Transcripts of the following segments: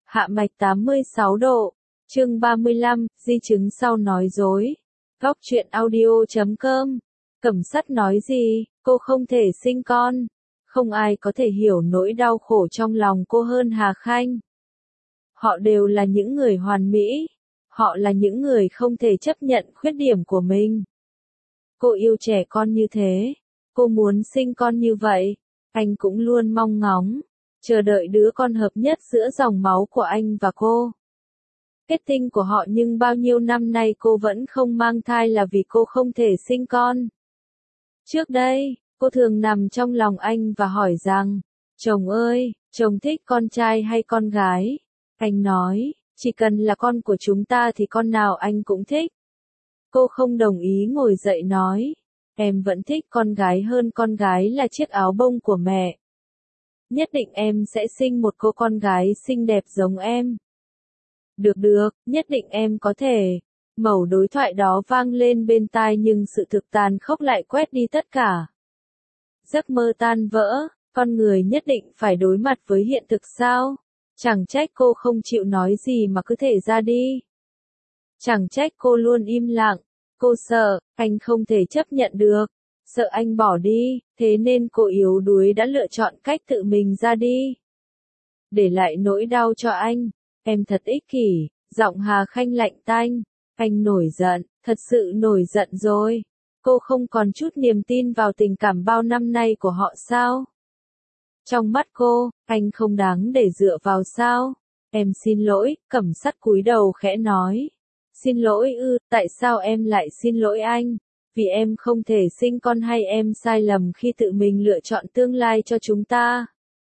Hạ mạch 86 độ. Chương 35, di chứng sau nói dối. Góc truyện audio.com. Cẩm Sắt nói gì, cô không thể sinh con. Không ai có thể hiểu nỗi đau khổ trong lòng cô hơn Hà Khanh. Họ đều là những người hoàn mỹ. Họ là những người không thể chấp nhận khuyết điểm của mình. Cô yêu trẻ con như thế. Cô muốn sinh con như vậy. Anh cũng luôn mong ngóng, chờ đợi đứa con hợp nhất giữa dòng máu của anh và cô. Kết tinh của họ, nhưng bao nhiêu năm nay cô vẫn không mang thai là vì cô không thể sinh con. Trước đây, cô thường nằm trong lòng anh và hỏi rằng, chồng ơi, chồng thích con trai hay con gái? Anh nói, chỉ cần là con của chúng ta thì con nào anh cũng thích. Cô không đồng ý, ngồi dậy nói, em vẫn thích con gái hơn, con gái là chiếc áo bông của mẹ. Nhất định em sẽ sinh một cô con gái xinh đẹp giống em. Được, nhất định em có thể. Mẩu đối thoại đó vang lên bên tai, nhưng sự thực tàn khốc lại quét đi tất cả. Giấc mơ tan vỡ, con người nhất định phải đối mặt với hiện thực sao? Chẳng trách cô không chịu nói gì mà cứ thể ra đi. Chẳng trách cô luôn im lặng. Cô sợ, anh không thể chấp nhận được. Sợ anh bỏ đi, thế nên cô yếu đuối đã lựa chọn cách tự mình ra đi. Để lại nỗi đau cho anh. Em thật ích kỷ, giọng Hà Khanh lạnh tanh. Anh nổi giận, thật sự nổi giận rồi. Cô không còn chút niềm tin vào tình cảm bao năm nay của họ sao? Trong mắt cô, anh không đáng để dựa vào sao? Em xin lỗi, Cẩm Sắt cúi đầu khẽ nói. Xin lỗi ư, tại sao em lại xin lỗi anh? Vì em không thể sinh con hay em sai lầm khi tự mình lựa chọn tương lai cho chúng ta?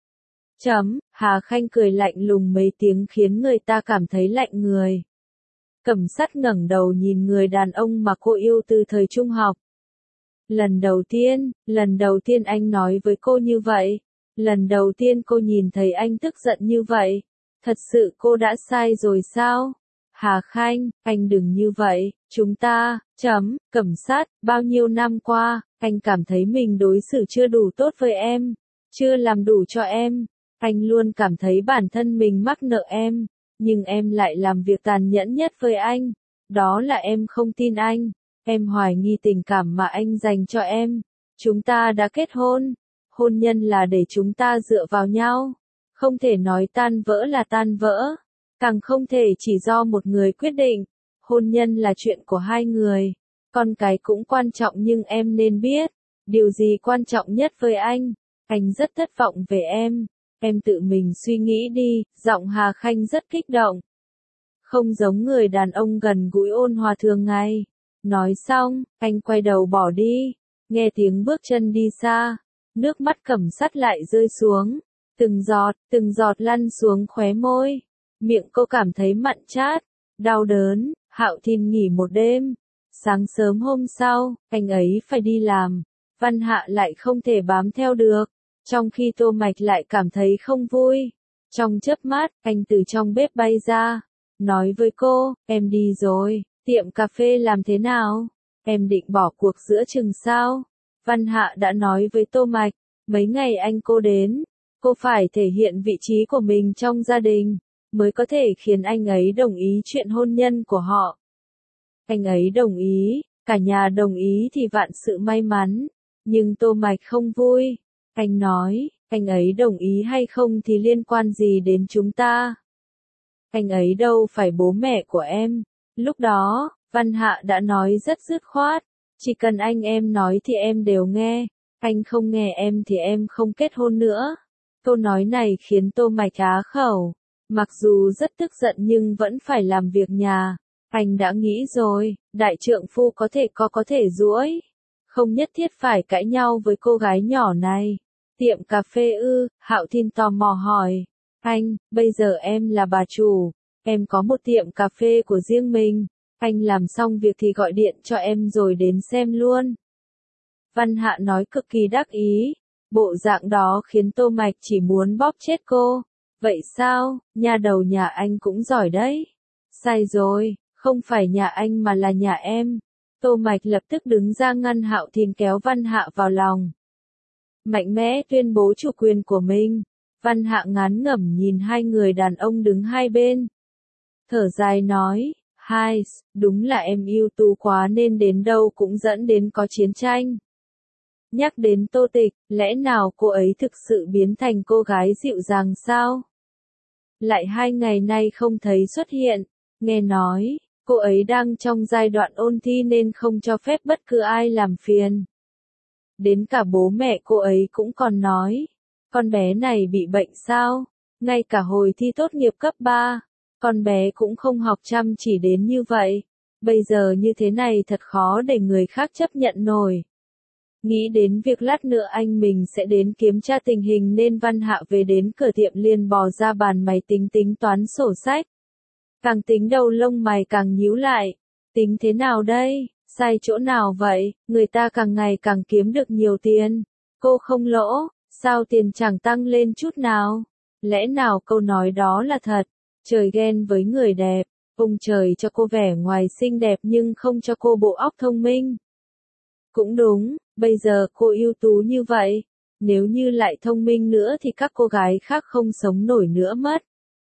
Hà Khanh cười lạnh lùng mấy tiếng khiến người ta cảm thấy lạnh người. Cẩm Sắt ngẩng đầu nhìn người đàn ông mà cô yêu từ thời trung học. Lần đầu tiên anh nói với cô như vậy. Lần đầu tiên cô nhìn thấy anh tức giận như vậy. Thật sự cô đã sai rồi sao? Hà Khanh, anh đừng như vậy, chúng ta, Cẩm Sắt, bao nhiêu năm qua, anh cảm thấy mình đối xử chưa đủ tốt với em, chưa làm đủ cho em. Anh luôn cảm thấy bản thân mình mắc nợ em, nhưng em lại làm việc tàn nhẫn nhất với anh. Đó là em không tin anh, em hoài nghi tình cảm mà anh dành cho em. Chúng ta đã kết hôn, hôn nhân là để chúng ta dựa vào nhau, không thể nói tan vỡ là tan vỡ. Càng không thể chỉ do một người quyết định. Hôn nhân là chuyện của hai người. Con cái cũng quan trọng, nhưng em nên biết, điều gì quan trọng nhất với anh. Anh rất thất vọng về em. Em tự mình suy nghĩ đi, giọng Hà Khanh rất kích động. Không giống người đàn ông gần gũi ôn hòa thường ngày. Nói xong, anh quay đầu bỏ đi. Nghe tiếng bước chân đi xa. Nước mắt Cẩm Sắt lại rơi xuống. Từng giọt lăn xuống khóe môi. Miệng cô cảm thấy mặn chát, đau đớn. Hạo Thiên nghỉ một đêm. Sáng sớm hôm sau, anh ấy phải đi làm. Văn Hạ lại không thể bám theo được. Trong khi Tô Mạch lại cảm thấy không vui. Trong chớp mắt, anh từ trong bếp bay ra. Nói với cô, em đi rồi, tiệm cà phê làm thế nào? Em định bỏ cuộc giữa chừng sao? Văn Hạ đã nói với Tô Mạch, mấy ngày anh cô đến, cô phải thể hiện vị trí của mình trong gia đình, mới có thể khiến anh ấy đồng ý chuyện hôn nhân của họ. Anh ấy đồng ý, cả nhà đồng ý thì vạn sự may mắn, nhưng Tô Mạch không vui. Anh nói, anh ấy đồng ý hay không thì liên quan gì đến chúng ta? Anh ấy đâu phải bố mẹ của em. Lúc đó, Văn Hạ đã nói rất dứt khoát, chỉ cần anh em nói thì em đều nghe, anh không nghe em thì em không kết hôn nữa. Câu nói này khiến Tô Mạch á khẩu, mặc dù rất tức giận nhưng vẫn phải làm việc nhà. Anh đã nghĩ rồi, đại trượng phu có thể duỗi, không nhất thiết phải cãi nhau với cô gái nhỏ này. Tiệm cà phê ư? Hạo Thiên tò mò hỏi. Anh, bây giờ em là bà chủ, em có một tiệm cà phê của riêng mình, anh làm xong việc thì gọi điện cho em rồi đến xem luôn. Văn Hạ nói cực kỳ đắc ý, bộ dạng đó khiến Tô Mạch chỉ muốn bóp chết cô. Vậy sao, nhà đầu nhà anh cũng giỏi đấy. Sai rồi, không phải nhà anh mà là nhà em. Tô Mạch lập tức đứng ra ngăn Hạo Thiên kéo Văn Hạ vào lòng. Mạnh mẽ tuyên bố chủ quyền của mình. Văn Hạ ngán ngẩm nhìn hai người đàn ông đứng hai bên. Thở dài nói, hai, đúng là em ưu tú quá nên đến đâu cũng dẫn đến có chiến tranh. Nhắc đến Tô Tịch, lẽ nào cô ấy thực sự biến thành cô gái dịu dàng sao? Lại 2 ngày nay không thấy xuất hiện, nghe nói, cô ấy đang trong giai đoạn ôn thi nên không cho phép bất cứ ai làm phiền. Đến cả bố mẹ cô ấy cũng còn nói, con bé này bị bệnh sao? Ngay cả hồi thi tốt nghiệp cấp 3, con bé cũng không học chăm chỉ đến như vậy. Bây giờ như thế này thật khó để người khác chấp nhận nổi. Nghĩ đến việc lát nữa anh mình sẽ đến kiểm tra tình hình nên Văn Hạ về đến cửa tiệm liền bò ra bàn máy tính tính toán sổ sách. Càng tính đầu lông mày càng nhíu lại. Tính thế nào đây? Sai chỗ nào vậy? Người ta càng ngày càng kiếm được nhiều tiền. Cô không lỗ, sao tiền chẳng tăng lên chút nào? Lẽ nào câu nói đó là thật? Trời ghen với người đẹp, ông trời cho cô vẻ ngoài xinh đẹp nhưng không cho cô bộ óc thông minh. Cũng đúng, bây giờ cô ưu tú như vậy, nếu như lại thông minh nữa thì các cô gái khác không sống nổi nữa mất.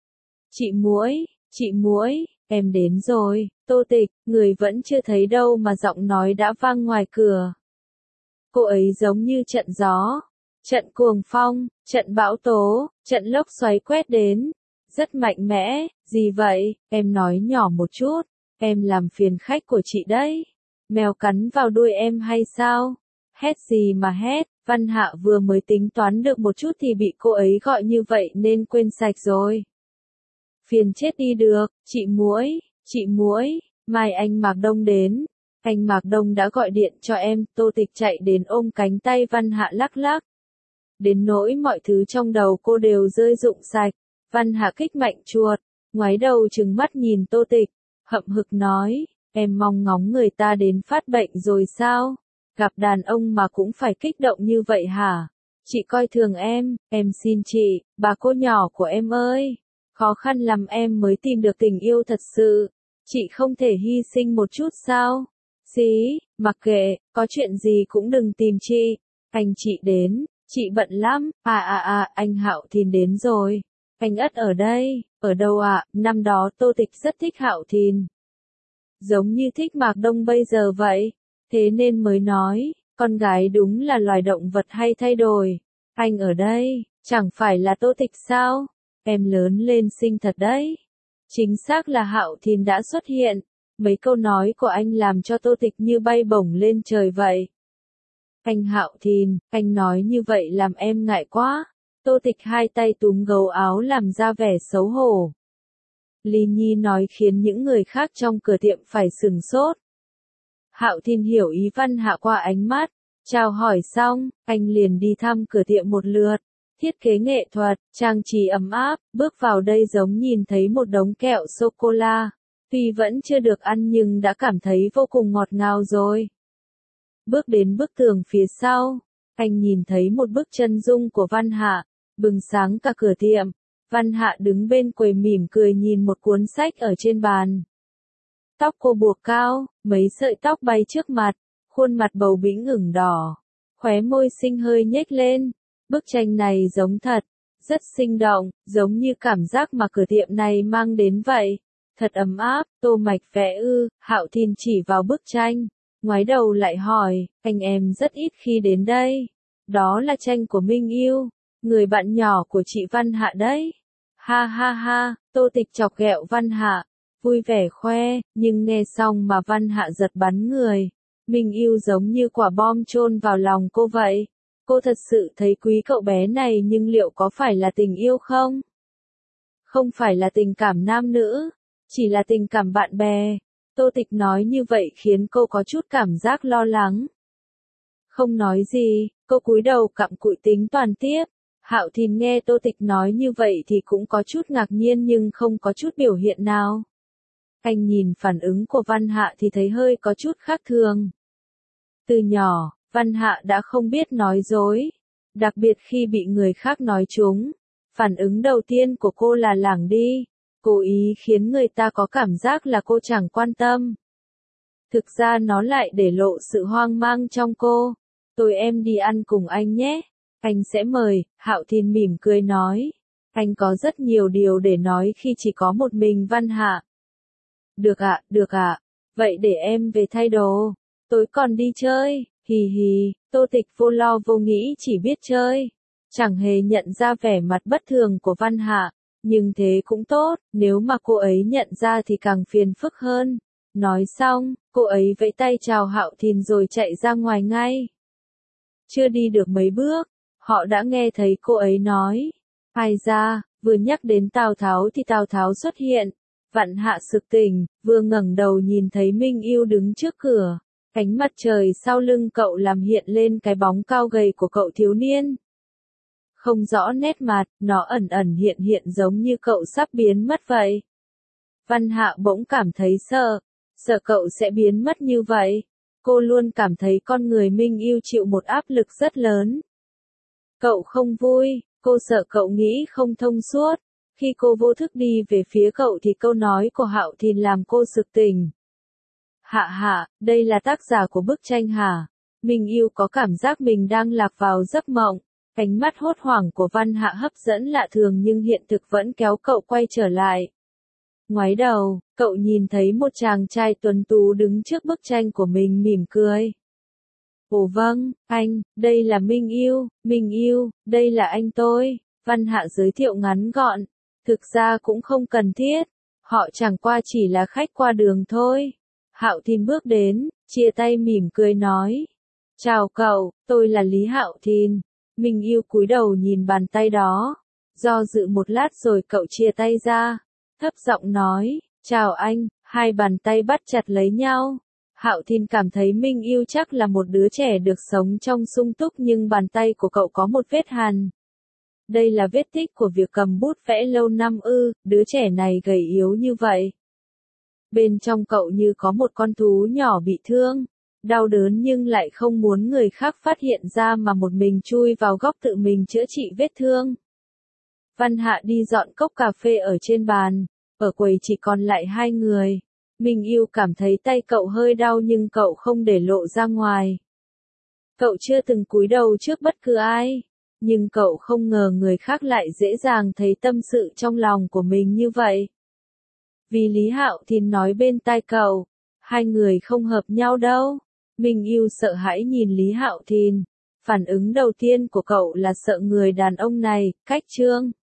Chị Muỗi, em đến rồi. Tô Tịch, người vẫn chưa thấy đâu mà giọng nói đã vang ngoài cửa. Cô ấy giống như trận gió, trận cuồng phong, trận bão tố, trận lốc xoáy quét đến. Rất mạnh mẽ, gì vậy, em nói nhỏ một chút, em làm phiền khách của chị đấy. Mèo cắn vào đuôi em hay sao? Hét gì mà hét, Văn Hạ vừa mới tính toán được một chút thì bị cô ấy gọi như vậy nên quên sạch rồi. Phiền chết đi được, chị Muỗi, mai anh Mạc Đông đến. Anh Mạc Đông đã gọi điện cho em, Tô Tịch chạy đến ôm cánh tay Văn Hạ lắc lắc. Đến nỗi mọi thứ trong đầu cô đều rơi rụng sạch. Văn Hạ kích mạnh chuột, ngoái đầu trừng mắt nhìn Tô Tịch, hậm hực nói, em mong ngóng người ta đến phát bệnh rồi sao? Gặp đàn ông mà cũng phải kích động như vậy hả? Chị coi thường em xin chị, bà cô nhỏ của em ơi. Khó khăn lắm em mới tìm được tình yêu thật sự. Chị không thể hy sinh một chút sao? Xí, mặc kệ, có chuyện gì cũng đừng tìm chị. Anh chị đến, chị bận lắm. Anh Hạo Thìn đến rồi. Anh Ất ở đây, ở đâu ạ? Năm đó Tô Tịch rất thích Hạo Thìn. Giống như thích Mạc Đông bây giờ vậy. Thế nên mới nói, con gái đúng là loài động vật hay thay đổi. Anh ở đây, chẳng phải là Tô Tịch sao? Em lớn lên xinh thật đấy. Chính xác là Hạo Thìn đã xuất hiện. Mấy câu nói của anh làm cho Tô Tịch như bay bổng lên trời vậy. Anh Hạo Thìn, anh nói như vậy làm em ngại quá. Tô Tịch hai tay túm gấu áo làm ra vẻ xấu hổ. Ly Nhi nói khiến những người khác trong cửa tiệm phải sửng sốt. Hạo Thìn hiểu ý Văn Hạ qua ánh mắt. Chào hỏi xong, anh liền đi thăm cửa tiệm một lượt. Thiết kế nghệ thuật, trang trí ấm áp, bước vào đây giống nhìn thấy một đống kẹo sô-cô-la. Tuy vẫn chưa được ăn nhưng đã cảm thấy vô cùng ngọt ngào rồi. Bước đến bức tường phía sau, anh nhìn thấy một bức chân dung của Văn Hạ, bừng sáng cả cửa tiệm. Văn Hạ đứng bên quầy mỉm cười nhìn một cuốn sách ở trên bàn. Tóc cô buộc cao, mấy sợi tóc bay trước mặt, khuôn mặt bầu bĩnh ửng đỏ, khóe môi xinh hơi nhếch lên. Bức tranh này giống thật, rất sinh động, giống như cảm giác mà cửa tiệm này mang đến vậy. Thật ấm áp, Tô Mạch vẽ ư? Hạo Thìn chỉ vào bức tranh, ngoái đầu lại hỏi, anh em rất ít khi đến đây. Đó là tranh của Minh Yêu, người bạn nhỏ của chị Văn Hạ đấy. Ha ha ha, Tô Tịch chọc ghẹo Văn Hạ, vui vẻ khoe, nhưng nghe xong mà Văn Hạ giật bắn người. Minh Yêu giống như quả bom chôn vào lòng cô vậy. Cô thật sự thấy quý cậu bé này nhưng liệu có phải là tình yêu không? Không phải là tình cảm nam nữ, chỉ là tình cảm bạn bè. Tô Tịch nói như vậy khiến cô có chút cảm giác lo lắng. Không nói gì, cô cúi đầu cặm cụi tính toán tiếp. Hạo Thìn nghe Tô Tịch nói như vậy thì cũng có chút ngạc nhiên nhưng không có chút biểu hiện nào. Anh nhìn phản ứng của Văn Hạ thì thấy hơi có chút khác thường. Từ nhỏ, Văn Hạ đã không biết nói dối. Đặc biệt khi bị người khác nói trúng. Phản ứng đầu tiên của cô là lảng đi. Cố ý khiến người ta có cảm giác là cô chẳng quan tâm. Thực ra nó lại để lộ sự hoang mang trong cô. Tôi em đi ăn cùng anh nhé. Anh sẽ mời, Hạo Thiên mỉm cười nói. Anh có rất nhiều điều để nói khi chỉ có một mình Văn Hạ. Được ạ. Vậy để em về thay đồ. Tối còn đi chơi, hì hì, Tô Tịch vô lo vô nghĩ chỉ biết chơi. Chẳng hề nhận ra vẻ mặt bất thường của Văn Hạ. Nhưng thế cũng tốt, nếu mà cô ấy nhận ra thì càng phiền phức hơn. Nói xong, cô ấy vẫy tay chào Hạo Thiên rồi chạy ra ngoài ngay. Chưa đi được mấy bước, họ đã nghe thấy cô ấy nói. Ai ra, vừa nhắc đến Tào Tháo thì Tào Tháo xuất hiện. Vạn Hạ sực tỉnh, vừa ngẩng đầu nhìn thấy Minh Yêu đứng trước cửa. Ánh mặt trời sau lưng cậu làm hiện lên cái bóng cao gầy của cậu thiếu niên. Không rõ nét mặt, nó ẩn ẩn hiện hiện giống như cậu sắp biến mất vậy. Văn Hạ bỗng cảm thấy sợ cậu sẽ biến mất như vậy. Cô luôn cảm thấy con người Minh Yêu chịu một áp lực rất lớn. Cậu không vui, cô sợ cậu nghĩ không thông suốt. Khi cô vô thức đi về phía cậu thì câu nói của Hạo Thiên làm cô sực tỉnh. Hạ, đây là tác giả của bức tranh hả? Minh Yêu có cảm giác mình đang lạc vào giấc mộng. Ánh mắt hốt hoảng của Văn Hạ hấp dẫn lạ thường nhưng hiện thực vẫn kéo cậu quay trở lại. Ngoái đầu, cậu nhìn thấy một chàng trai tuấn tú đứng trước bức tranh của mình mỉm cười. Ồ vâng, anh, đây là Minh Yêu, đây là anh tôi. Văn Hạ giới thiệu ngắn gọn. Thực ra cũng không cần thiết. Họ chẳng qua chỉ là khách qua đường thôi. Hạo Thiên bước đến, chia tay mỉm cười nói. Chào cậu, tôi là Lý Hạo Thiên. Minh Yêu cúi đầu nhìn bàn tay đó. Do dự một lát rồi cậu chia tay ra. Thấp giọng nói, chào anh, hai bàn tay bắt chặt lấy nhau. Hạo Thiên cảm thấy Minh Yêu chắc là một đứa trẻ được sống trong sung túc nhưng bàn tay của cậu có một vết hằn. Đây là vết tích của việc cầm bút vẽ lâu năm ư, đứa trẻ này gầy yếu như vậy. Bên trong cậu như có một con thú nhỏ bị thương, đau đớn nhưng lại không muốn người khác phát hiện ra mà một mình chui vào góc tự mình chữa trị vết thương. Văn Hạ đi dọn cốc cà phê ở trên bàn, ở quầy chỉ còn lại hai người. Minh Yêu cảm thấy tay cậu hơi đau nhưng cậu không để lộ ra ngoài. Cậu chưa từng cúi đầu trước bất cứ ai, nhưng cậu không ngờ người khác lại dễ dàng thấy tâm sự trong lòng của mình như vậy. Vì Lý Hạo Thiên nói bên tai cậu, hai người không hợp nhau đâu. Minh Yêu sợ hãi nhìn Lý Hạo Thiên. Phản ứng đầu tiên của cậu là sợ người đàn ông này, cách trương.